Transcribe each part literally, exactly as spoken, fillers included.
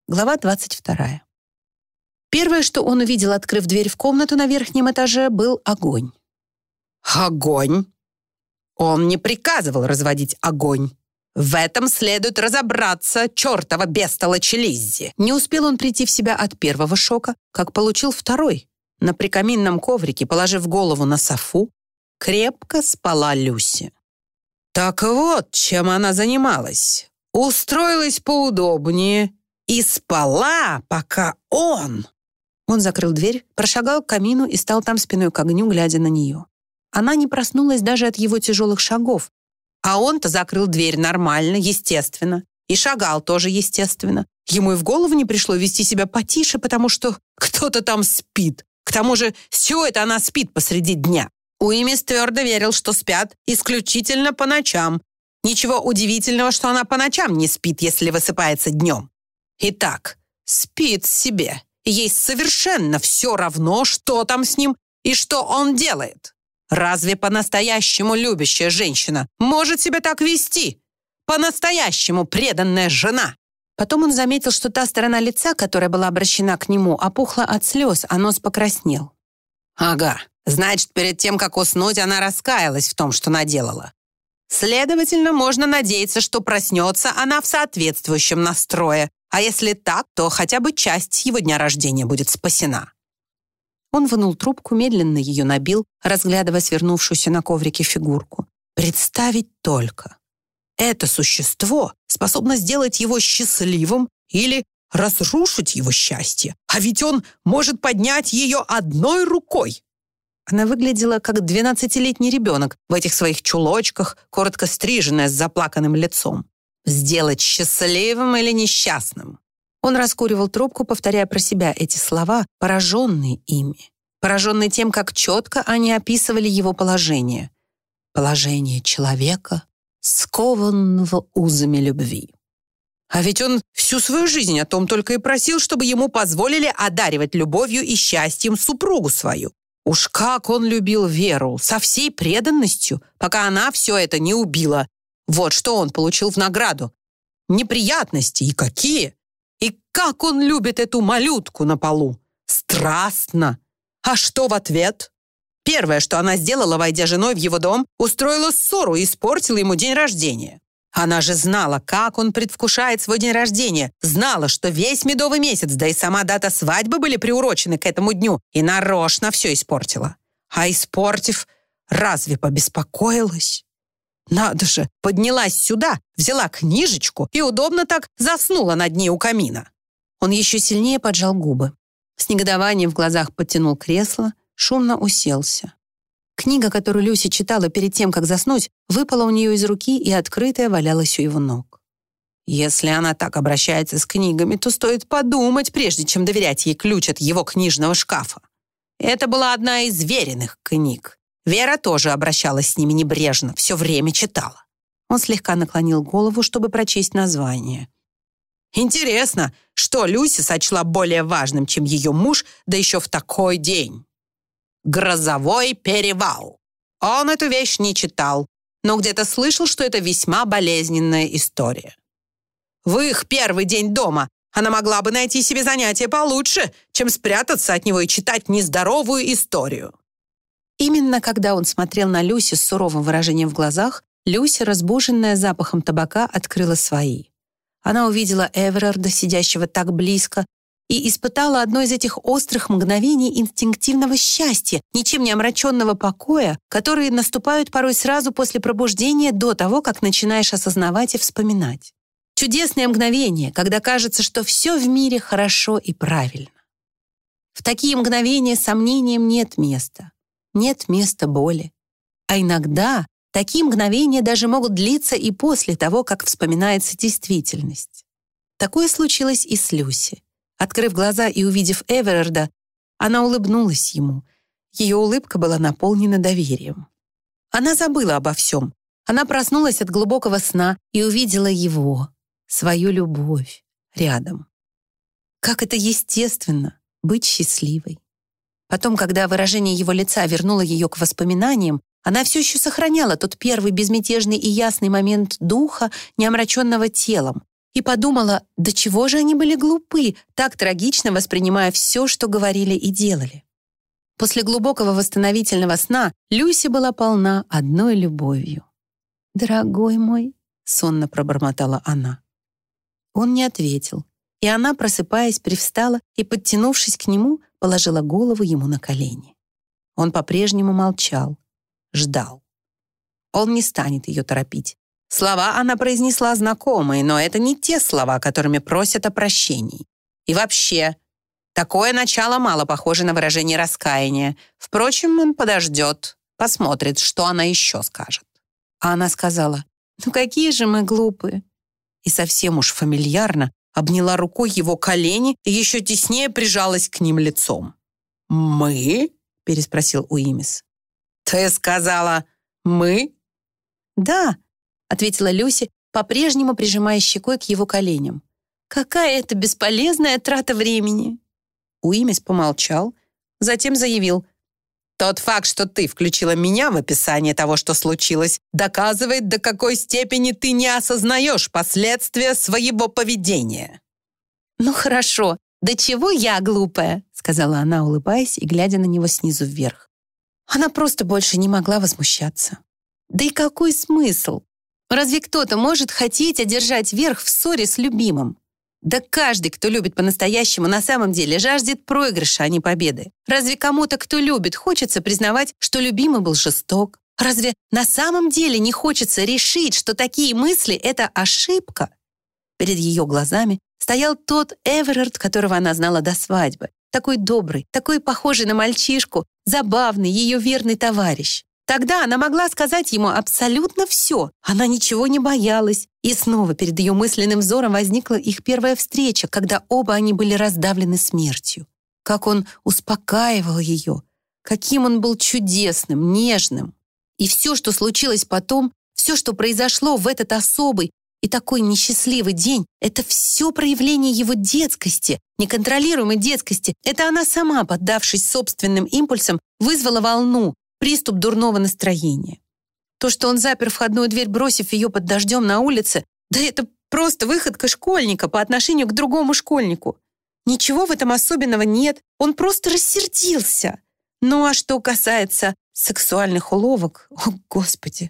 Глава двадцать вторая. Первое, что он увидел, открыв дверь в комнату на верхнем этаже, был огонь. Огонь? Он не приказывал разводить огонь. В этом следует разобраться, чертова бестолочь Лиззи. Не успел он прийти в себя от первого шока, как получил второй. На прикаминном коврике, положив голову на софу, крепко спала Люси. Так вот, чем она занималась. Устроилась поудобнее и спала, пока он... Он закрыл дверь, прошагал к камину и стал там спиной к огню, глядя на нее. Она не проснулась даже от его тяжелых шагов, а он-то закрыл дверь нормально, естественно, и шагал тоже естественно. Ему и в голову не пришло вести себя потише, потому что кто-то там спит. К тому же, с чего это она спит посреди дня? Уимис твердо верил, что спят исключительно по ночам. Ничего удивительного, что она по ночам не спит, если высыпается днем. Итак, спит себе. Ей совершенно все равно, что там с ним и что он делает. Разве по-настоящему любящая женщина может себя так вести? По-настоящему преданная жена? Потом он заметил, что та сторона лица, которая была обращена к нему, опухла от слез, а нос покраснел. Ага, значит, перед тем, как уснуть, она раскаялась в том, что наделала. Следовательно, можно надеяться, что проснется она в соответствующем настрое, а если так, то хотя бы часть его дня рождения будет спасена. Он вынул трубку, медленно ее набил, разглядывая свернувшуюся на коврике фигурку. Представить только. Это существо способно сделать его счастливым или разрушить его счастье, а ведь он может поднять ее одной рукой. Она выглядела как двенадцатилетний ребенок в этих своих чулочках, коротко стриженная с заплаканным лицом. Сделать счастливым или несчастным? Он раскуривал трубку, повторяя про себя эти слова, пораженный ими. Пораженный тем, как четко они описывали его положение. Положение человека, скованного узами любви. А ведь он всю свою жизнь о том только и просил, чтобы ему позволили одаривать любовью и счастьем супругу свою. Уж как он любил Веру, со всей преданностью, пока она все это не убила. Вот что он получил в награду. Неприятности, и какие! И как он любит эту малютку на полу! Страстно! А что в ответ? Первое, что она сделала, войдя женой в его дом, устроила ссору и испортила ему день рождения. Она же знала, как он предвкушает свой день рождения, знала, что весь медовый месяц, да и сама дата свадьбы были приурочены к этому дню, и нарочно все испортила. А испортив, разве побеспокоилась? Надо же, поднялась сюда, взяла книжечку и удобно так заснула над ней у камина. Он еще сильнее поджал губы. С негодованием в глазах подтянул кресло, шумно уселся. Книга, которую Люси читала перед тем, как заснуть, выпала у нее из руки и открытая валялась у его ног. Если она так обращается с книгами, то стоит подумать, прежде чем доверять ей ключ от его книжного шкафа. Это была одна из веренных книг. Вера тоже обращалась с ними небрежно, все время читала. Он слегка наклонил голову, чтобы прочесть название. Интересно, что Люси сочла более важным, чем ее муж, да еще в такой день. «Грозовой перевал». Он эту вещь не читал, но где-то слышал, что это весьма болезненная история. В их первый день дома она могла бы найти себе занятие получше, чем спрятаться от него и читать нездоровую историю. Именно когда он смотрел на Люси с суровым выражением в глазах, Люси, разбуженная запахом табака, открыла свои. Она увидела Эверарда, сидящего так близко, и испытала одно из этих острых мгновений инстинктивного счастья, ничем не омраченного покоя, которые наступают порой сразу после пробуждения до того, как начинаешь осознавать и вспоминать. Чудесное мгновение, когда кажется, что все в мире хорошо и правильно. В такие мгновения сомнениям нет места. Нет места боли. А иногда такие мгновения даже могут длиться и после того, как вспоминается действительность. Такое случилось и с Люси. Открыв глаза и увидев Эверарда, она улыбнулась ему. Ее улыбка была наполнена доверием. Она забыла обо всем. Она проснулась от глубокого сна и увидела его, свою любовь, рядом. Как это естественно — быть счастливой. Потом, когда выражение его лица вернуло ее к воспоминаниям, она все еще сохраняла тот первый безмятежный и ясный момент духа, не омраченного телом, и подумала, до чего же они были глупы, так трагично воспринимая все, что говорили и делали. После глубокого восстановительного сна Люси была полна одной любовью. «Дорогой мой», — сонно пробормотала она. Он не ответил, и она, просыпаясь, привстала и, подтянувшись к нему, положила голову ему на колени. Он по-прежнему молчал, ждал. Он не станет ее торопить. Слова она произнесла знакомые, но это не те слова, которыми просят о прощении. И вообще, такое начало мало похоже на выражение раскаяния. Впрочем, он подождет, посмотрит, что она еще скажет. А она сказала: «Ну какие же мы глупые!» И совсем уж фамильярно обняла рукой его колени и еще теснее прижалась к ним лицом. «Мы?» — переспросил Уимис. «Ты сказала «мы»?» «Да», — ответила Люси, по-прежнему прижимая щекой к его коленям. «Какая это бесполезная трата времени!» Уимис помолчал, затем заявил: «Тот факт, что ты включила меня в описание того, что случилось, доказывает, до какой степени ты не осознаешь последствия своего поведения». «Ну хорошо, до чего я глупая?» — сказала она, улыбаясь и глядя на него снизу вверх. Она просто больше не могла возмущаться. Да и какой смысл? Разве кто-то может хотеть одержать верх в ссоре с любимым? Да каждый, кто любит по-настоящему, на самом деле жаждет проигрыша, а не победы. Разве кому-то, кто любит, хочется признавать, что любимый был жесток? Разве на самом деле не хочется решить, что такие мысли — это ошибка? Перед ее глазами стоял тот Эверард, которого она знала до свадьбы. Такой добрый, такой похожий на мальчишку, забавный, ее верный товарищ. Тогда она могла сказать ему абсолютно все. Она ничего не боялась. И снова перед ее мысленным взором возникла их первая встреча, когда оба они были раздавлены смертью. Как он успокаивал ее, каким он был чудесным, нежным. И все, что случилось потом, все, что произошло в этот особый и такой несчастливый день, это все проявление его детскости, неконтролируемой детскости. Это она сама, поддавшись собственным импульсам, вызвала волну, приступ дурного настроения. То, что он запер входную дверь, бросив ее под дождем на улице, да это просто выходка школьника по отношению к другому школьнику. Ничего в этом особенного нет, он просто рассердился. Ну а что касается сексуальных уловок, о, Господи.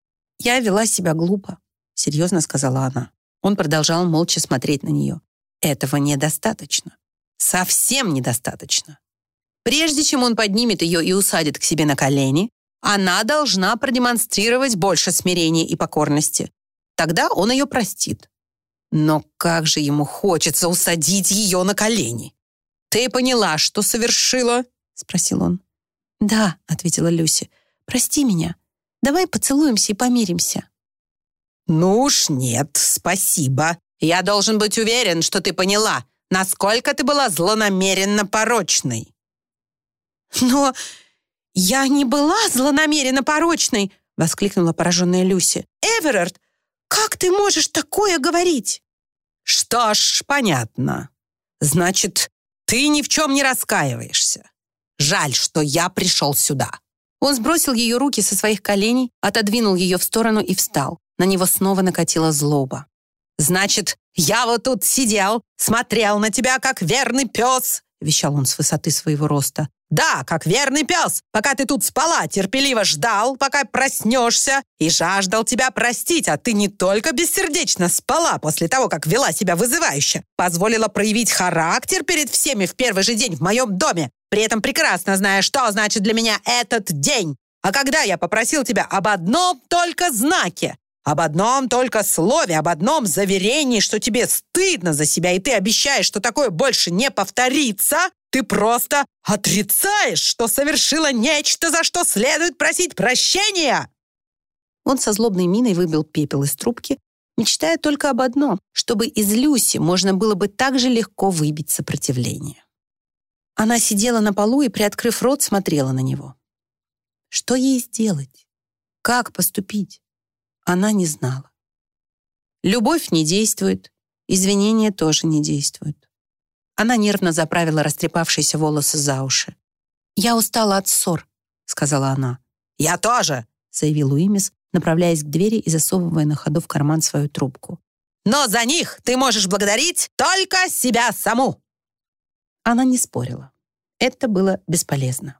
Я вела себя глупо, серьезно сказала она. Он продолжал молча смотреть на нее. Этого недостаточно. Совсем недостаточно. Прежде чем он поднимет ее и усадит к себе на колени, она должна продемонстрировать больше смирения и покорности. Тогда он ее простит. Но как же ему хочется усадить ее на колени. «Ты поняла, что совершила?» — спросил он. «Да», — ответила Люси. «Прости меня. Давай поцелуемся и помиримся». «Ну уж нет, спасибо. Я должен быть уверен, что ты поняла, насколько ты была злонамеренно порочной». «Но я не была злонамеренно порочной!» — воскликнула пораженная Люси. «Эверард, как ты можешь такое говорить?» «Что ж, понятно. Значит, ты ни в чем не раскаиваешься. Жаль, что я пришел сюда». Он сбросил ее руки со своих коленей, отодвинул ее в сторону и встал. На него снова накатила злоба. «Значит, я вот тут сидел, смотрел на тебя, как верный пес», — вещал он с высоты своего роста. «Да, как верный пес, пока ты тут спала, терпеливо ждал, пока проснешься, и жаждал тебя простить, а ты не только бессердечно спала после того, как вела себя вызывающе, позволила проявить характер перед всеми в первый же день в моем доме, при этом прекрасно зная, что значит для меня этот день. А когда я попросил тебя об одном только знаке, об одном только слове, об одном заверении, что тебе стыдно за себя, и ты обещаешь, что такое больше не повторится, ты просто отрицаешь, что совершила нечто, за что следует просить прощения!» Он со злобной миной выбил пепел из трубки, мечтая только об одном, чтобы из Люси можно было бы так же легко выбить сопротивление. Она сидела на полу и, приоткрыв рот, смотрела на него. Что ей сделать? Как поступить? Она не знала. Любовь не действует, извинения тоже не действуют. Она нервно заправила растрепавшиеся волосы за уши. «Я устала от ссор», — сказала она. «Я тоже», — заявил Уимис, направляясь к двери и засовывая на ходу в карман свою трубку. но за них ты можешь благодарить только себя саму». Она не спорила. Это было бесполезно.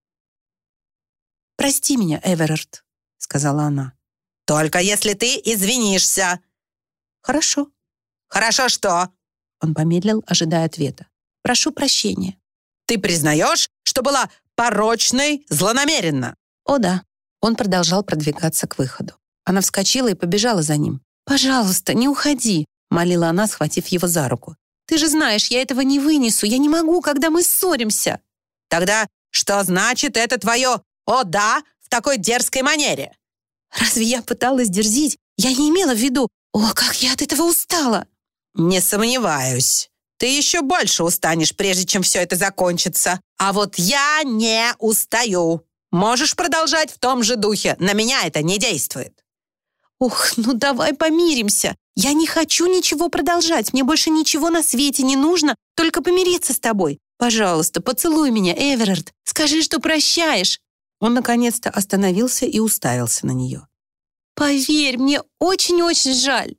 «Прости меня, Эверард», — сказала она. «Только если ты извинишься». «Хорошо». «Хорошо что?» Он помедлил, ожидая ответа. «Прошу прощения». «Ты признаешь, что была порочной злонамеренно?» «О да». Он продолжал продвигаться к выходу. Она вскочила и побежала за ним. «Пожалуйста, не уходи», — молила она, схватив его за руку. «Ты же знаешь, я этого не вынесу. Я не могу, когда мы ссоримся». «Тогда что значит это твое «о да» в такой дерзкой манере?» «Разве я пыталась дерзить? Я не имела в виду. О, как я от этого устала!» «Не сомневаюсь. Ты еще больше устанешь, прежде чем все это закончится. А вот я не устаю. Можешь продолжать в том же духе. На меня это не действует». «Ох, ну давай помиримся. Я не хочу ничего продолжать. Мне больше ничего на свете не нужно, только помириться с тобой. Пожалуйста, поцелуй меня, Эверард. Скажи, что прощаешь». Он наконец-то остановился и уставился на нее. «Поверь, мне очень-очень жаль».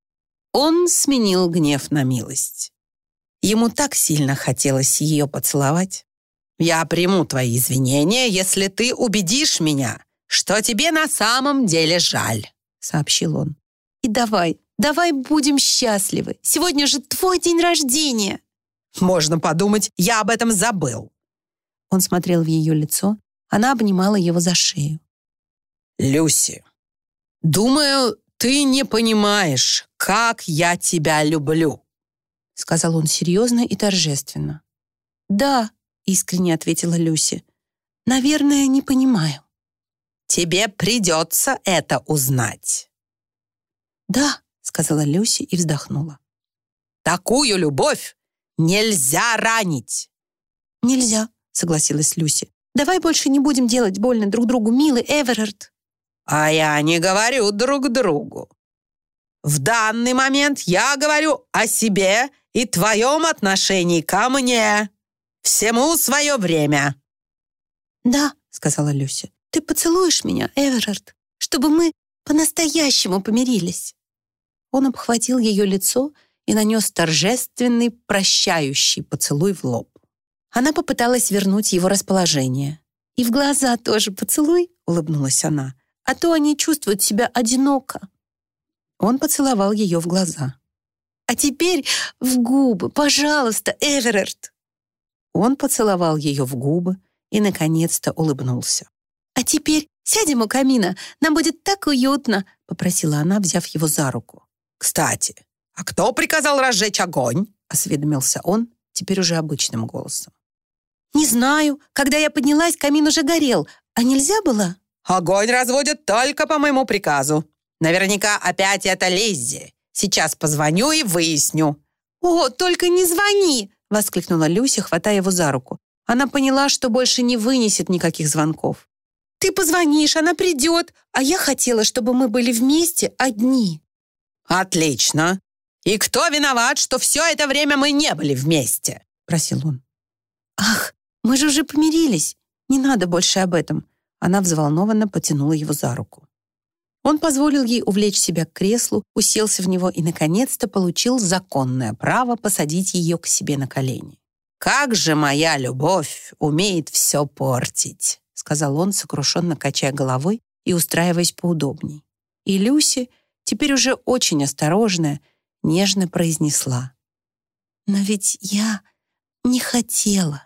Он сменил гнев на милость. Ему так сильно хотелось ее поцеловать. «Я приму твои извинения, если ты убедишь меня, что тебе на самом деле жаль», — сообщил он. «И давай, давай будем счастливы. Сегодня же твой день рождения». «Можно подумать, я об этом забыл». Он смотрел в ее лицо, она обнимала его за шею. «Люси, думаю, ты не понимаешь, как я тебя люблю», — сказал он серьезно и торжественно. «Да», — искренне ответила Люси, — «наверное, не понимаю». «Тебе придется это узнать». «Да», — сказала Люси и вздохнула. «Такую любовь нельзя ранить». «Нельзя», — согласилась Люси. «Давай больше не будем делать больно друг другу, милый Эверард». «А я не говорю друг другу. В данный момент я говорю о себе и твоем отношении ко мне. Всему свое время». «Да», — сказала Люси, — «ты поцелуешь меня, Эверард, чтобы мы по-настоящему помирились». Он обхватил ее лицо и нанес торжественный прощающий поцелуй в лоб. Она попыталась вернуть его расположение. «И в глаза тоже поцелуй», — улыбнулась она, «а то они чувствуют себя одиноко». Он поцеловал ее в глаза. «А теперь в губы, пожалуйста, Эверард». Он поцеловал ее в губы и, наконец-то, улыбнулся. «А теперь сядем у камина, нам будет так уютно», — попросила она, взяв его за руку. «Кстати, а кто приказал разжечь огонь?» — осведомился он, теперь уже обычным голосом. «Не знаю. Когда я поднялась, камин уже горел. А нельзя было?» «Огонь разводят только по моему приказу. Наверняка опять это Лиззи. Сейчас позвоню и выясню». «О, только не звони!» — воскликнула Люся, хватая его за руку. Она поняла, что больше не вынесет никаких звонков. «Ты позвонишь, она придет, а я хотела, чтобы мы были вместе одни». «Отлично. И кто виноват, что все это время мы не были вместе?» — просил он. «Ах, мы же уже помирились. Не надо больше об этом». Она взволнованно потянула его за руку. Он позволил ей увлечь себя к креслу, уселся в него и, наконец-то, получил законное право посадить ее к себе на колени. «Как же моя любовь умеет все портить», — сказал он, сокрушенно качая головой и устраиваясь поудобней. И Люси, теперь уже очень осторожная, нежно произнесла: «Но ведь я не хотела».